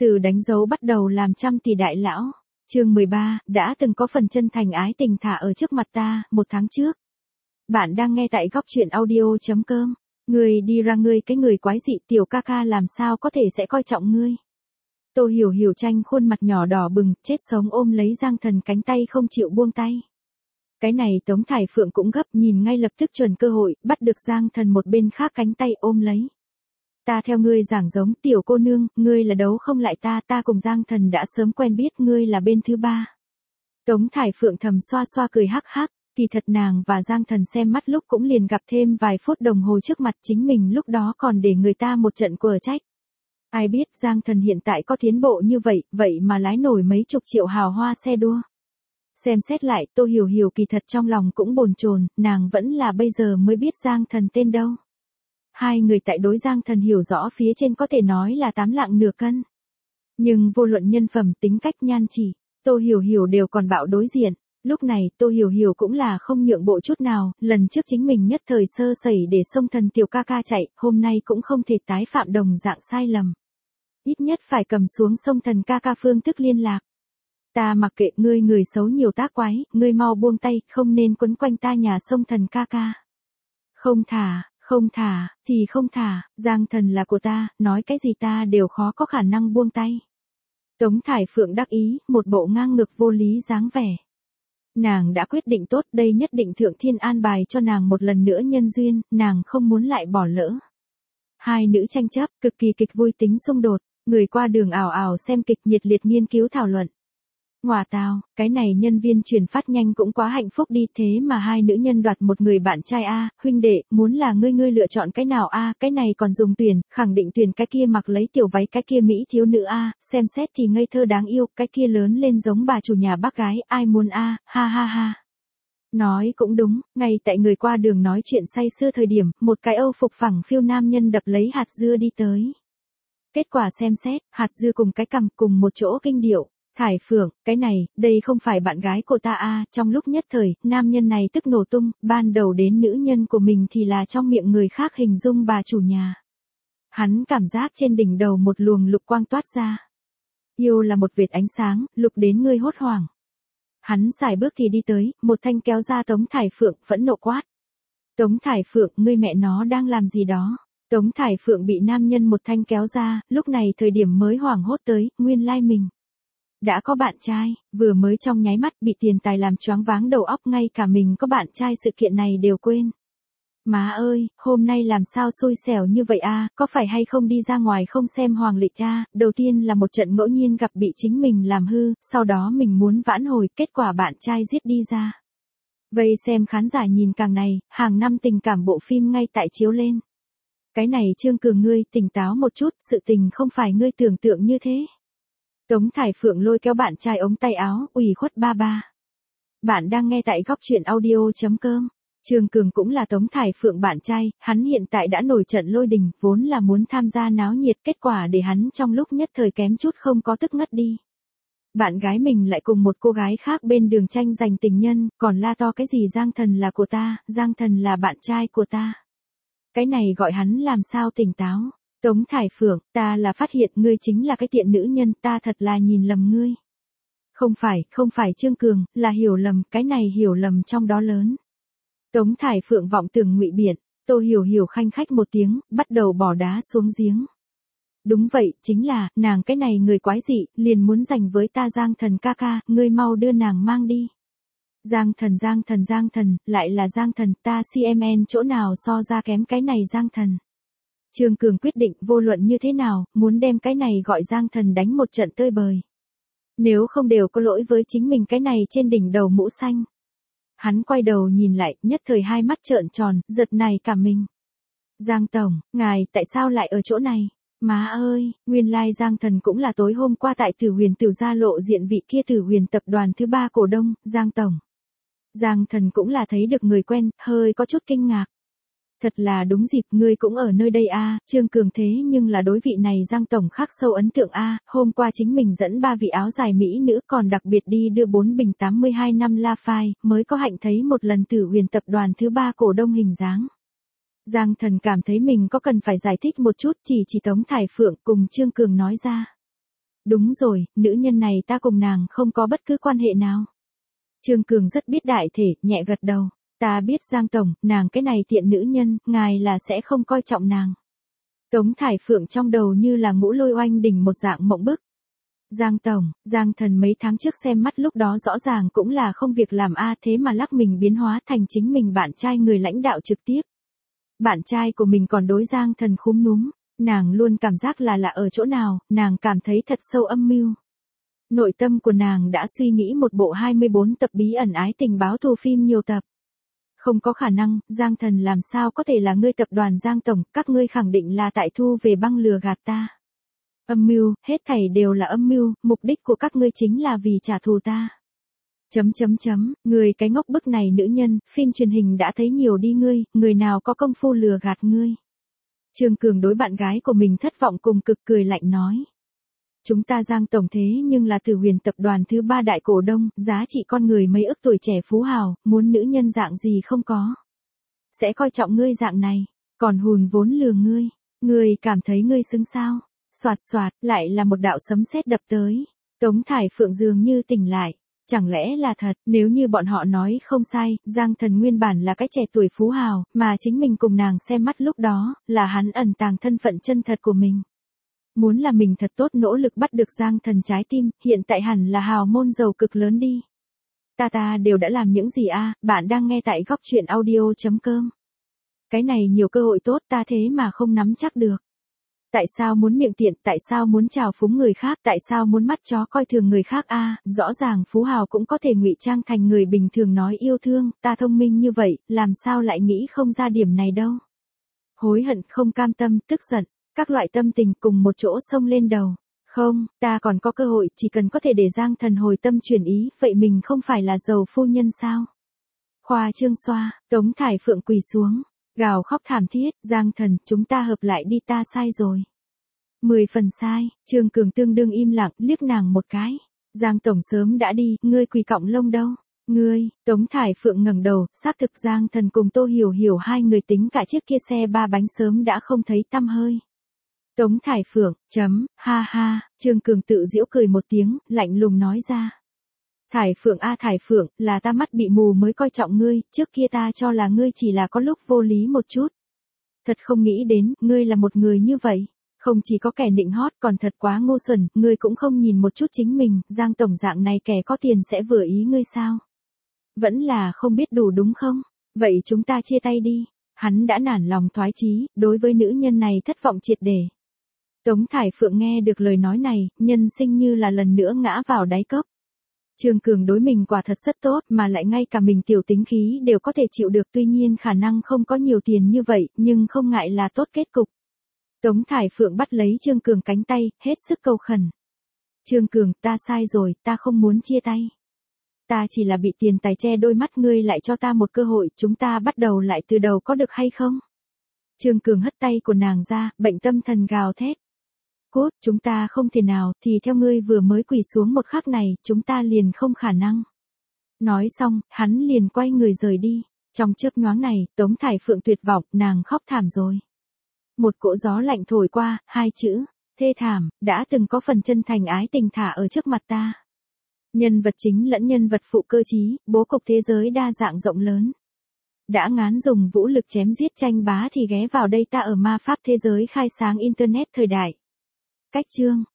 Từ đánh dấu bắt đầu làm trăm tỷ đại lão. Chương 13, đã từng có phần chân thành ái tình thả ở trước mặt ta, 1 tháng trước. Bạn đang nghe tại góc truyện audio.com. Ngươi đi ra ngươi, cái người quái dị, tiểu ca ca làm sao có thể sẽ coi trọng ngươi. Tô Hiểu Hiểu tranh khuôn mặt nhỏ đỏ bừng, chết sống ôm lấy Giang Thần cánh tay không chịu buông tay. Cái này Tống Thải Phượng cũng gấp, nhìn ngay lập tức chuẩn cơ hội, bắt được Giang Thần một bên khác cánh tay ôm lấy. Ta theo ngươi giảng giống, tiểu cô nương, ngươi là đấu không lại ta cùng Giang Thần đã sớm quen biết, ngươi là bên thứ ba. Tống Thải Phượng thầm xoa xoa cười hắc hắc, kỳ thật nàng và Giang Thần xem mắt lúc cũng liền gặp thêm vài phút đồng hồ trước mặt, chính mình lúc đó còn để người ta một trận quở trách. Ai biết Giang Thần hiện tại có tiến bộ như vậy mà lái nổi mấy chục triệu hào hoa xe đua. Xem xét lại, Tô Hiểu Hiểu kỳ thật trong lòng cũng bồn chồn, nàng vẫn là bây giờ mới biết Giang Thần tên đâu. Hai người tại đối Giang Thần hiểu rõ phía trên có thể nói là 8 lạng nửa cân. Nhưng vô luận nhân phẩm, tính cách, nhan chỉ, Tô Hiểu Hiểu đều còn bạo đối diện. Lúc này Tô Hiểu Hiểu cũng là không nhượng bộ chút nào, lần trước chính mình nhất thời sơ sẩy để xông thần tiểu ca ca chạy, hôm nay cũng không thể tái phạm đồng dạng sai lầm. Ít nhất phải cầm xuống xông thần ca ca phương thức liên lạc. Ta mặc kệ ngươi, người xấu nhiều tác quái, ngươi mau buông tay, không nên quấn quanh ta nhà xông thần ca ca. Không thả, thì không thả, Giang Thần là của ta, nói cái gì ta đều khó có khả năng buông tay. Tống Thải Phượng đắc ý, một bộ ngang ngược vô lý dáng vẻ. Nàng đã quyết định tốt, đây nhất định thượng thiên an bài cho nàng một lần nữa nhân duyên, nàng không muốn lại bỏ lỡ. Hai nữ tranh chấp, cực kỳ kịch vui tính xung đột, người qua đường ảo ảo xem kịch nhiệt liệt nghiên cứu thảo luận. Ngoà tào, cái này nhân viên truyền phát nhanh cũng quá hạnh phúc đi, thế mà hai nữ nhân đoạt một người bạn trai a, huynh đệ, muốn là ngươi lựa chọn cái nào a, cái này còn dùng tuyển, khẳng định tuyển cái kia mặc lấy tiểu váy cái kia mỹ thiếu nữ a, xem xét thì ngây thơ đáng yêu, cái kia lớn lên giống bà chủ nhà bác gái, ai muốn a, ha ha ha. Nói cũng đúng, ngay tại người qua đường nói chuyện say sưa thời điểm, một cái Âu phục phẳng phiu nam nhân đập lấy hạt dưa đi tới. Kết quả xem xét, hạt dưa cùng cái cằm cùng một chỗ kinh điệu. Thải Phượng, cái này, đây không phải bạn gái của ta a, trong lúc nhất thời, nam nhân này tức nổ tung, ban đầu đến nữ nhân của mình thì là trong miệng người khác hình dung bà chủ nhà. Hắn cảm giác trên đỉnh đầu một luồng lục quang toát ra. Yêu là một vệt ánh sáng, lục đến ngươi hốt hoảng. Hắn xài bước thì đi tới, một thanh kéo ra Tống Thải Phượng, phẫn nộ quát. Tống Thải Phượng, ngươi mẹ nó đang làm gì đó? Tống Thải Phượng bị nam nhân một thanh kéo ra, lúc này thời điểm mới hoảng hốt tới, nguyên lai mình đã có bạn trai, vừa mới trong nháy mắt bị tiền tài làm choáng váng đầu óc, ngay cả mình có bạn trai sự kiện này đều quên. Má ơi, hôm nay làm sao xui xẻo như vậy a, có phải hay không đi ra ngoài không xem hoàng lịch a, đầu tiên là một trận ngẫu nhiên gặp bị chính mình làm hư, sau đó mình muốn vãn hồi, kết quả bạn trai giết đi ra. Vây xem khán giả nhìn càng này, hàng năm tình cảm bộ phim ngay tại chiếu lên. Cái này Trương Cường ngươi tỉnh táo một chút, sự tình không phải ngươi tưởng tượng như thế. Tống Thải Phượng lôi kéo bạn trai ống tay áo, ủy khuất ba ba. Bạn đang nghe tại góc truyện audio.com. Trương Cường cũng là Tống Thải Phượng bạn trai, hắn hiện tại đã nổi trận lôi đình, vốn là muốn tham gia náo nhiệt, kết quả để hắn trong lúc nhất thời kém chút không có tức ngất đi. Bạn gái mình lại cùng một cô gái khác bên đường tranh giành tình nhân, còn la to cái gì Giang Thần là của ta, Giang Thần là bạn trai của ta. Cái này gọi hắn làm sao tỉnh táo. Tống Thải Phượng, ta là phát hiện ngươi chính là cái tiện nữ nhân, ta thật là nhìn lầm ngươi. Không phải Trương Cường, là hiểu lầm, cái này hiểu lầm trong đó lớn. Tống Thải Phượng vọng tưởng ngụy biện, Tô Hiểu Hiểu khanh khách một tiếng, bắt đầu bỏ đá xuống giếng. Đúng vậy, chính là, nàng cái này người quái dị, liền muốn giành với ta Giang Thần ca ca, ngươi mau đưa nàng mang đi. Giang Thần, lại là Giang Thần, ta CMN chỗ nào so ra kém cái này Giang Thần. Trương Cường quyết định vô luận như thế nào, muốn đem cái này gọi Giang Thần đánh một trận tơi bời. Nếu không đều có lỗi với chính mình cái này trên đỉnh đầu mũ xanh. Hắn quay đầu nhìn lại, nhất thời hai mắt trợn tròn, giật này cả mình. Giang Tổng, ngài tại sao lại ở chỗ này? Má ơi, nguyên lai Giang Thần cũng là tối hôm qua tại Tử Huyền Tử gia lộ diện vị kia Tử Huyền tập đoàn thứ 3 cổ đông, Giang Tổng. Giang Thần cũng là thấy được người quen, hơi có chút kinh ngạc. Thật là đúng dịp, ngươi cũng ở nơi đây a, Trương Cường thế nhưng là đối vị này Giang Tổng khắc sâu ấn tượng a, hôm qua chính mình dẫn 3 vị áo dài mỹ nữ còn đặc biệt đi đưa 4 bình 82 năm La Phai, mới có hạnh thấy một lần Tử Huyền tập đoàn thứ 3 cổ đông hình dáng. Giang Thần cảm thấy mình có cần phải giải thích một chút, chỉ Tống Thải Phượng cùng Trương Cường nói ra. Đúng rồi, nữ nhân này ta cùng nàng không có bất cứ quan hệ nào. Trương Cường rất biết đại thể, nhẹ gật đầu. Ta biết Giang Tổng, nàng cái này tiện nữ nhân, ngài là sẽ không coi trọng nàng. Tống Thải Phượng trong đầu như là ngũ lôi oanh đỉnh một dạng mộng bức. Giang Tổng, Giang Thần mấy tháng trước xem mắt lúc đó rõ ràng cũng là không việc làm thế mà lắc mình biến hóa thành chính mình bạn trai người lãnh đạo trực tiếp. Bạn trai của mình còn đối Giang Thần khúm núm, nàng luôn cảm giác là lạ ở chỗ nào, nàng cảm thấy thật sâu âm mưu. Nội tâm của nàng đã suy nghĩ một bộ 24 tập bí ẩn ái tình báo thù phim nhiều tập. Không có khả năng, Giang Thần làm sao có thể là ngươi tập đoàn Giang Tổng, các ngươi khẳng định là tại thu về băng lừa gạt ta. Âm mưu, hết thảy đều là âm mưu, mục đích của các ngươi chính là vì trả thù ta. Người cái ngốc bức này nữ nhân, phim truyền hình đã thấy nhiều đi ngươi, người nào có công phu lừa gạt ngươi. Trương Cường đối bạn gái của mình thất vọng cùng cực cười lạnh nói. Chúng ta Giang Tổng thế nhưng là Tử Huyền tập đoàn thứ 3 đại cổ đông, giá trị con người mấy ức tuổi trẻ phú hào, muốn nữ nhân dạng gì không có. Sẽ coi trọng ngươi dạng này, còn hùn vốn lừa ngươi, ngươi cảm thấy ngươi xứng sao. Soạt soạt, lại là một đạo sấm sét đập tới. Tống Thải Phượng dường như tỉnh lại. Chẳng lẽ là thật, nếu như bọn họ nói không sai, Giang Thần nguyên bản là cái trẻ tuổi phú hào, mà chính mình cùng nàng xem mắt lúc đó, là hắn ẩn tàng thân phận chân thật của mình. Muốn là mình thật tốt nỗ lực bắt được Giang Thần trái tim, hiện tại hẳn là hào môn giàu cực lớn đi. Ta đều đã làm những gì bạn đang nghe tại góc truyện audio.com. Cái này nhiều cơ hội tốt ta thế mà không nắm chắc được. Tại sao muốn miệng tiện, tại sao muốn trào phúng người khác, tại sao muốn mắt chó coi thường người khác rõ ràng phú hào cũng có thể ngụy trang thành người bình thường nói yêu thương, ta thông minh như vậy, làm sao lại nghĩ không ra điểm này đâu. Hối hận, không cam tâm, tức giận, các loại tâm tình cùng một chỗ xông lên đầu. Không, ta còn có cơ hội, chỉ cần có thể để Giang Thần hồi tâm chuyển ý, vậy mình không phải là giàu phu nhân sao? Khoa trương xoa, Tống Thải Phượng quỳ xuống. Gào khóc thảm thiết, Giang Thần, chúng ta hợp lại đi, ta sai rồi. 10 phần sai, Trương Cường tương đương im lặng, liếc nàng một cái. Giang Tổng sớm đã đi, ngươi quỳ cọng lông đâu? Ngươi, Tống Thải Phượng ngẩng đầu, xác thực Giang Thần cùng Tô Hiểu Hiểu hai người tính cả chiếc kia xe 3 bánh sớm đã không thấy tăm hơi. Tống Thải Phượng, ha ha, Trương Cường tự giễu cười một tiếng, lạnh lùng nói ra. Thải Phượng Thải Phượng, là ta mắt bị mù mới coi trọng ngươi, trước kia ta cho là ngươi chỉ là có lúc vô lý một chút. Thật không nghĩ đến, ngươi là một người như vậy. Không chỉ có kẻ nịnh hót còn thật quá ngu xuẩn, ngươi cũng không nhìn một chút chính mình, Giang Tổng dạng này kẻ có tiền sẽ vừa ý ngươi sao? Vẫn là không biết đủ đúng không? Vậy chúng ta chia tay đi. Hắn đã nản lòng thoái chí, đối với nữ nhân này thất vọng triệt để. Tống Thải Phượng nghe được lời nói này, nhân sinh như là lần nữa ngã vào đáy cốc. Trương Cường đối mình quả thật rất tốt mà lại ngay cả mình tiểu tính khí đều có thể chịu được, tuy nhiên khả năng không có nhiều tiền như vậy, nhưng không ngại là tốt kết cục. Tống Thải Phượng bắt lấy Trương Cường cánh tay, hết sức cầu khẩn. Trương Cường, ta sai rồi, ta không muốn chia tay. Ta chỉ là bị tiền tài che đôi mắt, ngươi lại cho ta một cơ hội, chúng ta bắt đầu lại từ đầu có được hay không? Trương Cường hất tay của nàng ra, bệnh tâm thần gào thét. Cút, chúng ta không thể nào, thì theo ngươi vừa mới quỳ xuống một khắc này, chúng ta liền không khả năng. Nói xong, hắn liền quay người rời đi. Trong chớp nhoáng này, Tống Thải Phượng tuyệt vọng, nàng khóc thảm rồi. Một cỗ gió lạnh thổi qua, hai chữ, thê thảm, đã từng có phần chân thành ái tình thả ở trước mặt ta. Nhân vật chính lẫn nhân vật phụ cơ trí, bố cục thế giới đa dạng rộng lớn. Đã ngán dùng vũ lực chém giết tranh bá thì ghé vào đây, ta ở ma pháp thế giới khai sáng Internet thời đại. Cách chương.